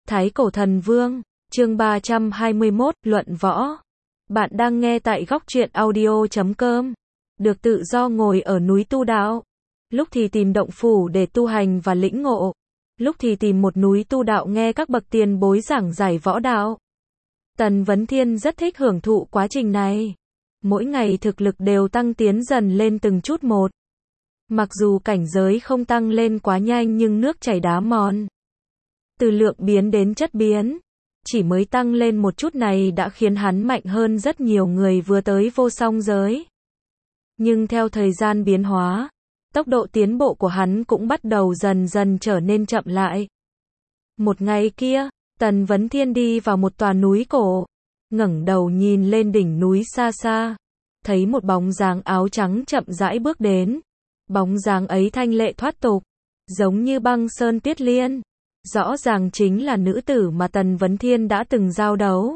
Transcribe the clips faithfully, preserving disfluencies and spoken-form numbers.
Thái Cổ Thần Vương, chương ba trăm hai mươi mốt, luận võ. Bạn đang nghe tại góc truyện audio chấm com. Được tự do ngồi ở núi tu đạo. Lúc thì tìm động phủ để tu hành và lĩnh ngộ. Lúc thì tìm một núi tu đạo nghe các bậc tiền bối giảng giải võ đạo. Tần Vấn Thiên rất thích hưởng thụ quá trình này. Mỗi ngày thực lực đều tăng tiến dần lên từng chút một. Mặc dù cảnh giới không tăng lên quá nhanh nhưng nước chảy đá mòn. Từ lượng biến đến chất biến, chỉ mới tăng lên một chút này đã khiến hắn mạnh hơn rất nhiều người vừa tới vô song giới. Nhưng theo thời gian biến hóa, tốc độ tiến bộ của hắn cũng bắt đầu dần dần trở nên chậm lại. Một ngày kia, Tần Vấn Thiên đi vào một tòa núi cổ, ngẩng đầu nhìn lên đỉnh núi xa xa, thấy một bóng dáng áo trắng chậm rãi bước đến. Bóng dáng ấy thanh lệ thoát tục, giống như băng sơn tuyết liên. Rõ ràng chính là nữ tử mà Tần Vấn Thiên đã từng giao đấu.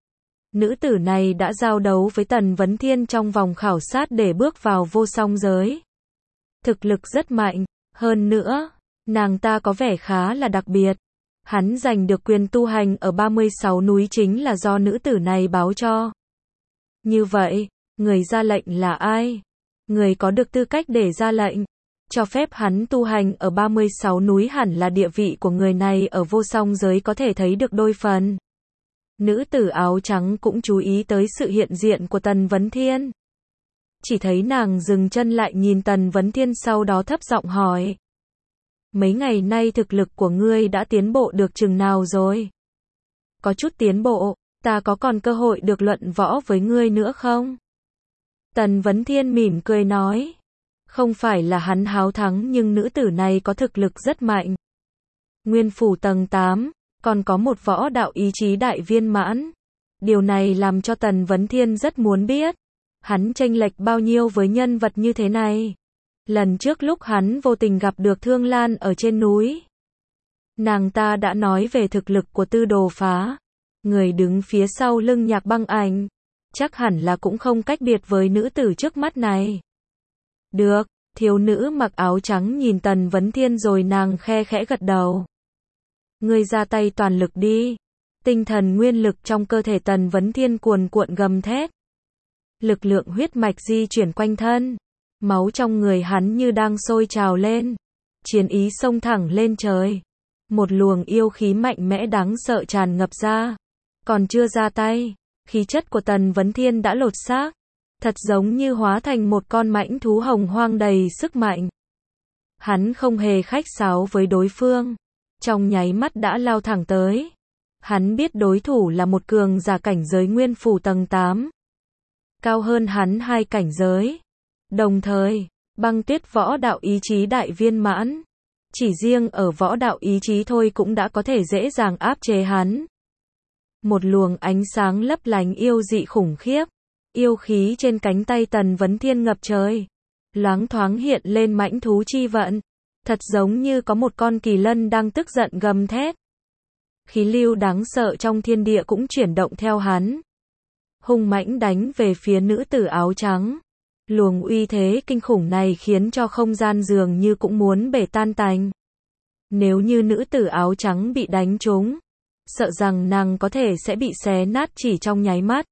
Nữ tử này đã giao đấu với Tần Vấn Thiên trong vòng khảo sát để bước vào vô song giới. Thực lực rất mạnh, hơn nữa, nàng ta có vẻ khá là đặc biệt. Hắn giành được quyền tu hành ở ba mươi sáu núi chính là do nữ tử này báo cho. Như vậy, người ra lệnh là ai? Người có được tư cách để ra lệnh, cho phép hắn tu hành ở ba mươi sáu núi hẳn là địa vị của người này ở vô song giới có thể thấy được đôi phần. Nữ tử áo trắng cũng chú ý tới sự hiện diện của Tần Vấn Thiên. Chỉ thấy nàng dừng chân lại nhìn Tần Vấn Thiên sau đó thấp giọng hỏi. Mấy ngày nay thực lực của ngươi đã tiến bộ được chừng nào rồi? Có chút tiến bộ, ta có còn cơ hội được luận võ với ngươi nữa không? Tần Vấn Thiên mỉm cười nói. Không phải là hắn háo thắng nhưng nữ tử này có thực lực rất mạnh. Nguyên phủ tầng tám, còn có một võ đạo ý chí đại viên mãn. Điều này làm cho Tần Vấn Thiên rất muốn biết. Hắn chênh lệch bao nhiêu với nhân vật như thế này. Lần trước lúc hắn vô tình gặp được Thương Lan ở trên núi. Nàng ta đã nói về thực lực của Tư Đồ Phá. Người đứng phía sau lưng Nhạc Băng Ảnh. Chắc hẳn là cũng không cách biệt với nữ tử trước mắt này. Được, thiếu nữ mặc áo trắng nhìn Tần Vấn Thiên rồi nàng khe khẽ gật đầu. Ngươi ra tay toàn lực đi. Tinh thần nguyên lực trong cơ thể Tần Vấn Thiên cuồn cuộn gầm thét. Lực lượng huyết mạch di chuyển quanh thân. Máu trong người hắn như đang sôi trào lên. Chiến ý xông thẳng lên trời. Một luồng yêu khí mạnh mẽ đáng sợ tràn ngập ra. Còn chưa ra tay, khí chất của Tần Vấn Thiên đã lột xác. Thật giống như hóa thành một con mãnh thú hồng hoang đầy sức mạnh. Hắn không hề khách sáo với đối phương. Trong nháy mắt đã lao thẳng tới. Hắn biết đối thủ là một cường giả cảnh giới nguyên phủ tầng tám. Cao hơn hắn hai cảnh giới. Đồng thời, băng tuyết võ đạo ý chí đại viên mãn. Chỉ riêng ở võ đạo ý chí thôi cũng đã có thể dễ dàng áp chế hắn. Một luồng ánh sáng lấp lánh yêu dị khủng khiếp. Yêu khí trên cánh tay Tần Vấn Thiên ngập trời. Loáng thoáng hiện lên mãnh thú chi vận. Thật giống như có một con kỳ lân đang tức giận gầm thét. Khí lưu đáng sợ trong thiên địa cũng chuyển động theo hắn. Hung mãnh đánh về phía nữ tử áo trắng. Luồng uy thế kinh khủng này khiến cho không gian dường như cũng muốn bể tan tành. Nếu như nữ tử áo trắng bị đánh trúng, sợ rằng nàng có thể sẽ bị xé nát chỉ trong nháy mắt.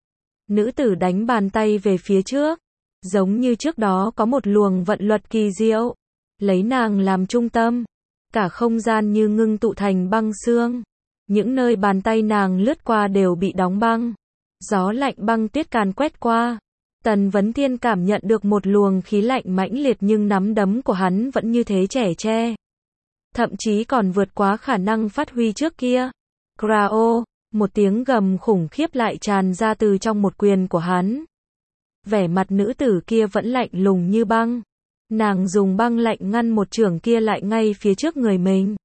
Nữ tử đánh bàn tay về phía trước, giống như trước đó có một luồng vận luật kỳ diệu, lấy nàng làm trung tâm, cả không gian như ngưng tụ thành băng xương, những nơi bàn tay nàng lướt qua đều bị đóng băng, gió lạnh băng tuyết càn quét qua. Tần Vấn Thiên cảm nhận được một luồng khí lạnh mãnh liệt nhưng nắm đấm của hắn vẫn như thế chẻ che, thậm chí còn vượt quá khả năng phát huy trước kia. Krao, một tiếng gầm khủng khiếp lại tràn ra từ trong một quyền của hắn. Vẻ mặt nữ tử kia vẫn lạnh lùng như băng. Nàng dùng băng lạnh ngăn một chưởng kia lại ngay phía trước người mình.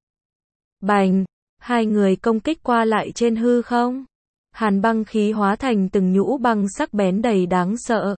Bành, hai người công kích qua lại trên hư không. Hàn băng khí hóa thành từng nhũ băng sắc bén đầy đáng sợ.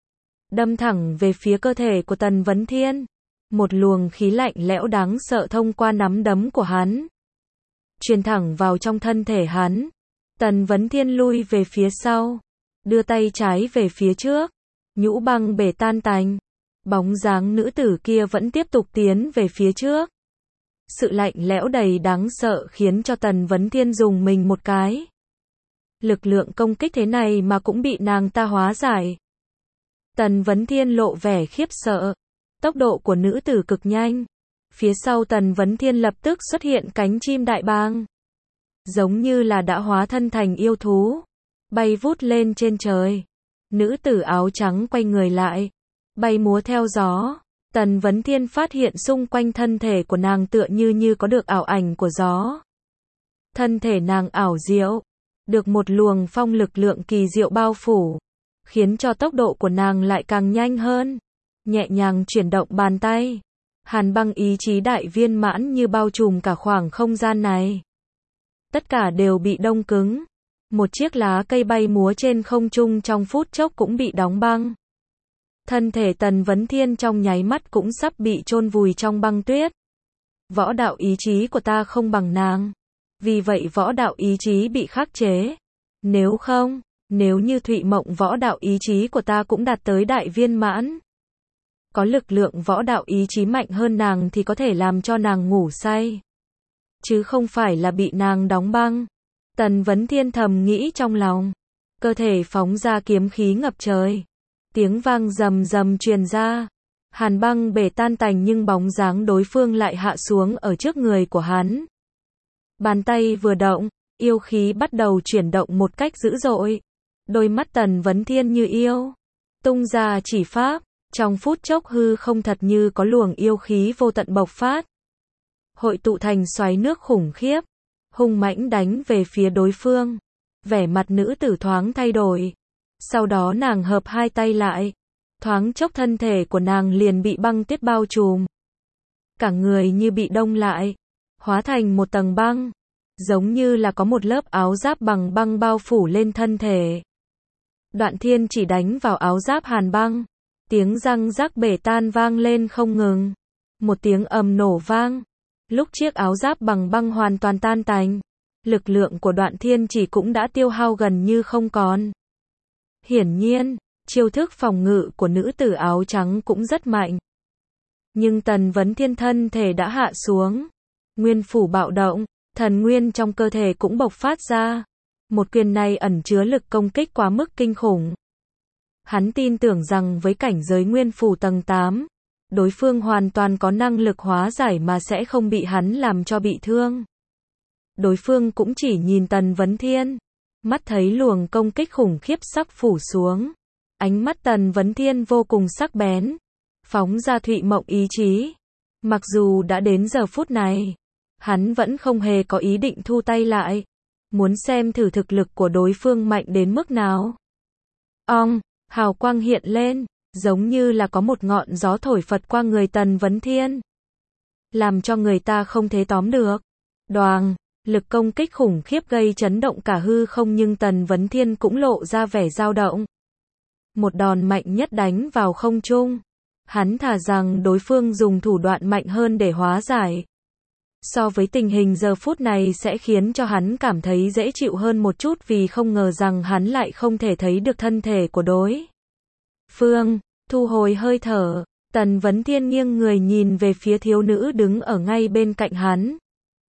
Đâm thẳng về phía cơ thể của Tần Vấn Thiên. Một luồng khí lạnh lẽo đáng sợ thông qua nắm đấm của hắn. Truyền thẳng vào trong thân thể hắn. Tần Vấn Thiên lui về phía sau. Đưa tay trái về phía trước. Nhũ băng bể tan tành. Bóng dáng nữ tử kia vẫn tiếp tục tiến về phía trước. Sự lạnh lẽo đầy đáng sợ khiến cho Tần Vấn Thiên dùng mình một cái. Lực lượng công kích thế này mà cũng bị nàng ta hóa giải. Tần Vấn Thiên lộ vẻ khiếp sợ. Tốc độ của nữ tử cực nhanh. Phía sau Tần Vấn Thiên lập tức xuất hiện cánh chim đại bàng. Giống như là đã hóa thân thành yêu thú. Bay vút lên trên trời. Nữ tử áo trắng quay người lại. Bay múa theo gió. Tần Vấn Thiên phát hiện xung quanh thân thể của nàng tựa như như có được ảo ảnh của gió. Thân thể nàng ảo diệu. Được một luồng phong lực lượng kỳ diệu bao phủ. Khiến cho tốc độ của nàng lại càng nhanh hơn. Nhẹ nhàng chuyển động bàn tay. Hàn băng ý chí đại viên mãn như bao trùm cả khoảng không gian này. Tất cả đều bị đông cứng. Một chiếc lá cây bay múa trên không trung trong phút chốc cũng bị đóng băng. Thân thể Tần Vấn Thiên trong nháy mắt cũng sắp bị chôn vùi trong băng tuyết. Võ đạo ý chí của ta không bằng nàng. Vì vậy võ đạo ý chí bị khắc chế. Nếu không, nếu như Thụy Mộng võ đạo ý chí của ta cũng đạt tới đại viên mãn. Có lực lượng võ đạo ý chí mạnh hơn nàng thì có thể làm cho nàng ngủ say. Chứ không phải là bị nàng đóng băng. Tần Vấn Thiên thầm nghĩ trong lòng. Cơ thể phóng ra kiếm khí ngập trời. Tiếng vang rầm rầm truyền ra. Hàn băng bể tan tành nhưng bóng dáng đối phương lại hạ xuống ở trước người của hắn. Bàn tay vừa động, yêu khí bắt đầu chuyển động một cách dữ dội. Đôi mắt Tần Vấn Thiên như yêu. Tung ra chỉ pháp. Trong phút chốc hư không thật như có luồng yêu khí vô tận bộc phát. Hội tụ thành xoáy nước khủng khiếp. Hung mãnh đánh về phía đối phương. Vẻ mặt nữ tử thoáng thay đổi. Sau đó nàng hợp hai tay lại. Thoáng chốc thân thể của nàng liền bị băng tuyết bao trùm. Cả người như bị đông lại. Hóa thành một tầng băng. Giống như là có một lớp áo giáp bằng băng bao phủ lên thân thể. Đoạn Thiên chỉ đánh vào áo giáp hàn băng. Tiếng răng rắc bể tan vang lên không ngừng. Một tiếng ầm nổ vang. Lúc chiếc áo giáp bằng băng hoàn toàn tan tành. Lực lượng của Đoạn Thiên chỉ cũng đã tiêu hao gần như không còn. Hiển nhiên, chiêu thức phòng ngự của nữ tử áo trắng cũng rất mạnh. Nhưng Tần Vấn Thiên thân thể đã hạ xuống. Nguyên phủ bạo động, thần nguyên trong cơ thể cũng bộc phát ra. Một quyền này ẩn chứa lực công kích quá mức kinh khủng. Hắn tin tưởng rằng với cảnh giới nguyên phủ tầng tám, đối phương hoàn toàn có năng lực hóa giải mà sẽ không bị hắn làm cho bị thương. Đối phương cũng chỉ nhìn Tần Vấn Thiên. Mắt thấy luồng công kích khủng khiếp sắp phủ xuống. Ánh mắt Tần Vấn Thiên vô cùng sắc bén. Phóng ra Thụy Mộng ý chí. Mặc dù đã đến giờ phút này, hắn vẫn không hề có ý định thu tay lại. Muốn xem thử thực lực của đối phương mạnh đến mức nào. Ong, hào quang hiện lên, giống như là có một ngọn gió thổi phật qua người Tần Vấn Thiên. Làm cho người ta không thể tóm được. Đoàng, lực công kích khủng khiếp gây chấn động cả hư không nhưng Tần Vấn Thiên cũng lộ ra vẻ dao động. Một đòn mạnh nhất đánh vào không trung. Hắn thà rằng đối phương dùng thủ đoạn mạnh hơn để hóa giải. So với tình hình giờ phút này sẽ khiến cho hắn cảm thấy dễ chịu hơn một chút vì không ngờ rằng hắn lại không thể thấy được thân thể của đối phương. Thu hồi hơi thở, Tần Vấn Thiên nghiêng người nhìn về phía thiếu nữ đứng ở ngay bên cạnh hắn.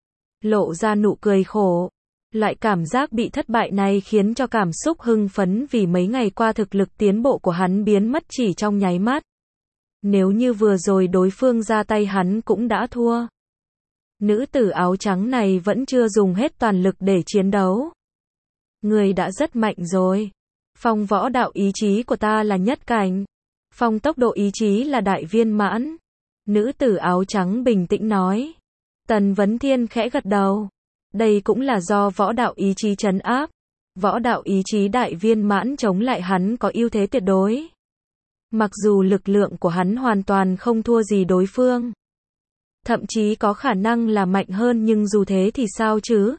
Lộ ra nụ cười khổ. Loại cảm giác bị thất bại này khiến cho cảm xúc hưng phấn vì mấy ngày qua thực lực tiến bộ của hắn biến mất chỉ trong nháy mắt. Nếu như vừa rồi đối phương ra tay hắn cũng đã thua. Nữ tử áo trắng này vẫn chưa dùng hết toàn lực để chiến đấu. Người đã rất mạnh rồi. Phong võ đạo ý chí của ta là nhất cảnh. Phong tốc độ ý chí là đại viên mãn. Nữ tử áo trắng bình tĩnh nói. Tần Vấn Thiên khẽ gật đầu. Đây cũng là do võ đạo ý chí trấn áp. Võ đạo ý chí đại viên mãn chống lại hắn có ưu thế tuyệt đối. Mặc dù lực lượng của hắn hoàn toàn không thua gì đối phương. Thậm chí có khả năng là mạnh hơn nhưng dù thế thì sao chứ?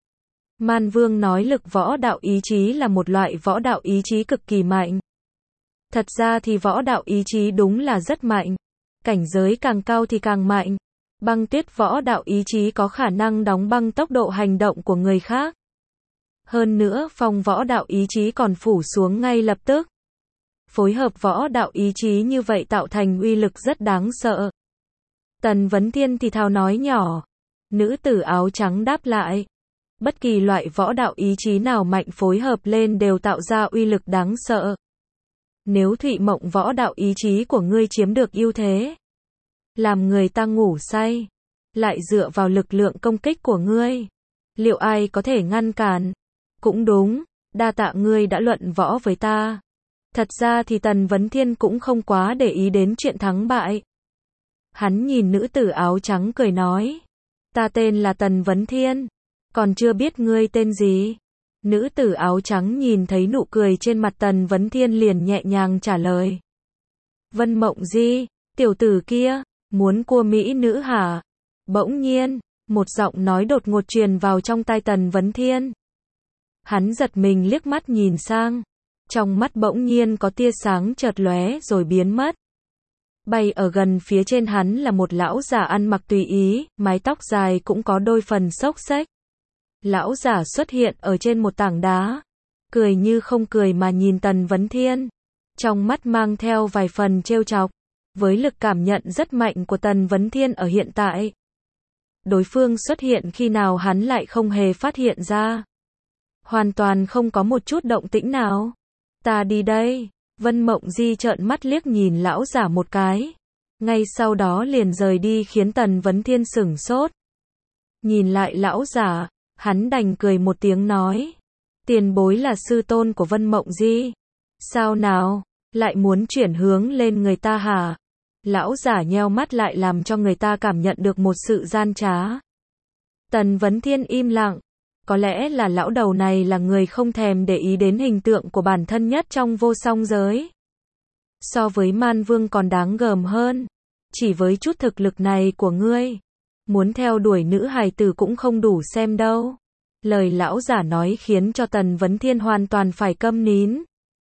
Man Vương nói lực võ đạo ý chí là một loại võ đạo ý chí cực kỳ mạnh. Thật ra thì võ đạo ý chí đúng là rất mạnh. Cảnh giới càng cao thì càng mạnh. Băng tuyết võ đạo ý chí có khả năng đóng băng tốc độ hành động của người khác. Hơn nữa phong võ đạo ý chí còn phủ xuống ngay lập tức. Phối hợp võ đạo ý chí như vậy tạo thành uy lực rất đáng sợ. Tần Vấn Thiên thì thào nói nhỏ, Nữ tử áo trắng đáp lại. Bất kỳ loại võ đạo ý chí nào mạnh phối hợp lên đều tạo ra uy lực đáng sợ. Nếu Thụy Mộng võ đạo ý chí của ngươi chiếm được ưu thế, làm người ta ngủ say, lại dựa vào lực lượng công kích của ngươi, liệu ai có thể ngăn cản? Cũng đúng, đa tạ ngươi đã luận võ với ta. Thật ra thì Tần Vấn Thiên cũng không quá để ý đến chuyện thắng bại. Hắn nhìn nữ tử áo trắng cười nói, ta tên là Tần Vấn Thiên, còn chưa biết ngươi tên gì. Nữ tử áo trắng nhìn thấy nụ cười trên mặt Tần Vấn Thiên liền nhẹ nhàng trả lời. Vân Mộng Di, tiểu tử kia, muốn cua mỹ nữ hả? Bỗng nhiên, một giọng nói đột ngột truyền vào trong tai Tần Vấn Thiên. Hắn giật mình liếc mắt nhìn sang, trong mắt bỗng nhiên có tia sáng chợt lóe rồi biến mất. Bay ở gần phía trên hắn là một lão giả ăn mặc tùy ý, mái tóc dài cũng có đôi phần xốc xếch. Lão giả xuất hiện ở trên một tảng đá, cười như không cười mà nhìn Tần Vấn Thiên, trong mắt mang theo vài phần trêu chọc. Với lực cảm nhận rất mạnh của Tần Vấn Thiên ở hiện tại, đối phương xuất hiện khi nào hắn lại không hề phát hiện ra. Hoàn toàn không có một chút động tĩnh nào. Ta đi đây. Vân Mộng Di trợn mắt liếc nhìn lão giả một cái, ngay sau đó liền rời đi khiến Tần Vấn Thiên sửng sốt. Nhìn lại lão giả, hắn đành cười một tiếng nói, tiền bối là sư tôn của Vân Mộng Di. Sao nào, lại muốn chuyển hướng lên người ta hả? Lão giả nheo mắt lại làm cho người ta cảm nhận được một sự gian trá. Tần Vấn Thiên im lặng. Có lẽ là lão đầu này là người không thèm để ý đến hình tượng của bản thân nhất trong vô song giới. So với Man Vương còn đáng gờm hơn. Chỉ với chút thực lực này của ngươi, muốn theo đuổi nữ hài tử cũng không đủ xem đâu. Lời lão giả nói khiến cho Tần Vấn Thiên hoàn toàn phải câm nín.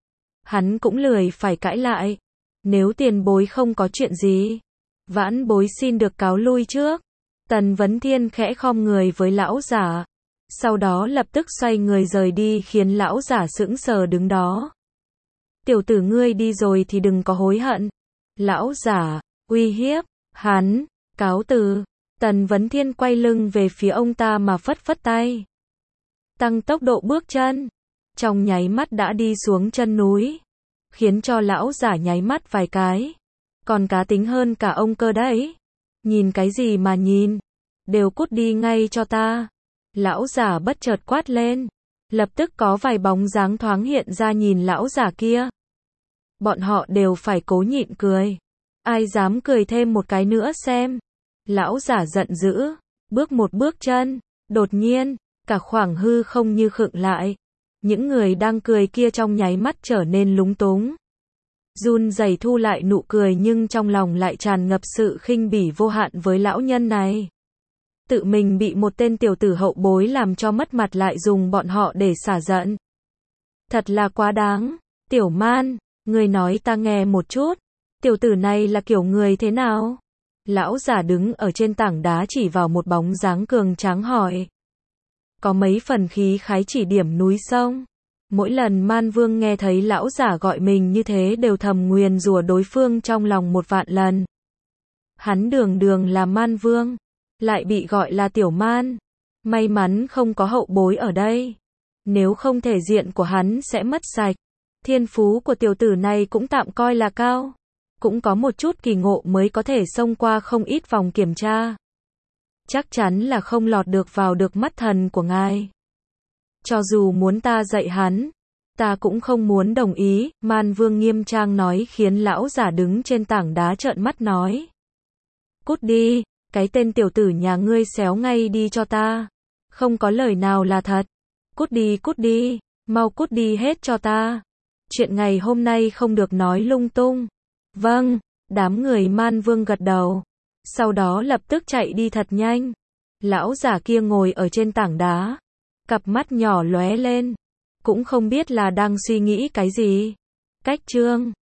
Hắn cũng lười phải cãi lại. Nếu tiền bối không có chuyện gì, vãn bối xin được cáo lui trước. Tần Vấn Thiên khẽ khom người với lão giả, sau đó lập tức xoay người rời đi khiến lão giả sững sờ đứng đó. Tiểu tử ngươi đi rồi thì đừng có hối hận. Lão giả uy hiếp hắn. Cáo từ. Tần Vấn Thiên quay lưng về phía ông ta mà phất phất tay, tăng tốc độ bước chân, trong nháy mắt đã đi xuống chân núi, khiến cho lão giả nháy mắt vài cái. Còn cá tính hơn cả ông cơ đấy. Nhìn cái gì mà nhìn, đều cút đi ngay cho ta. Lão giả bất chợt quát lên, lập tức có vài bóng dáng thoáng hiện ra nhìn lão giả kia. Bọn họ đều phải cố nhịn cười. Ai dám cười thêm một cái nữa xem. Lão giả giận dữ, bước một bước chân, đột nhiên, cả khoảng hư không như khựng lại. Những người đang cười kia trong nháy mắt trở nên lúng túng. Run rẩy thu lại nụ cười nhưng trong lòng lại tràn ngập sự khinh bỉ vô hạn với lão nhân này. Tự mình bị một tên tiểu tử hậu bối làm cho mất mặt lại dùng bọn họ để xả giận. Thật là quá đáng. Tiểu Man, ngươi nói ta nghe một chút. Tiểu tử này là kiểu người thế nào? Lão giả đứng ở trên tảng đá chỉ vào một bóng dáng cường tráng hỏi. Có mấy phần khí khái chỉ điểm núi sông. Mỗi lần Man Vương nghe thấy lão giả gọi mình như thế đều thầm nguyền rủa đối phương trong lòng một vạn lần. Hắn đường đường là Man Vương, lại bị gọi là Tiểu Man. May mắn không có hậu bối ở đây. Nếu không thể diện của hắn sẽ mất sạch. Thiên phú của tiểu tử này cũng tạm coi là cao. Cũng có một chút kỳ ngộ mới có thể xông qua không ít vòng kiểm tra. Chắc chắn là không lọt được vào được mắt thần của ngài. Cho dù muốn ta dạy hắn, ta cũng không muốn đồng ý. Man Vương nghiêm trang nói khiến lão giả đứng trên tảng đá trợn mắt nói. Cút đi, cái tên tiểu tử nhà ngươi xéo ngay đi cho ta. Không có lời nào là thật. Cút đi cút đi, mau cút đi hết cho ta. Chuyện ngày hôm nay không được nói lung tung. Vâng, đám người Man Vương gật đầu. Sau đó lập tức chạy đi thật nhanh. Lão giả kia ngồi ở trên tảng đá, cặp mắt nhỏ lóe lên, cũng không biết là đang suy nghĩ cái gì. Cách chương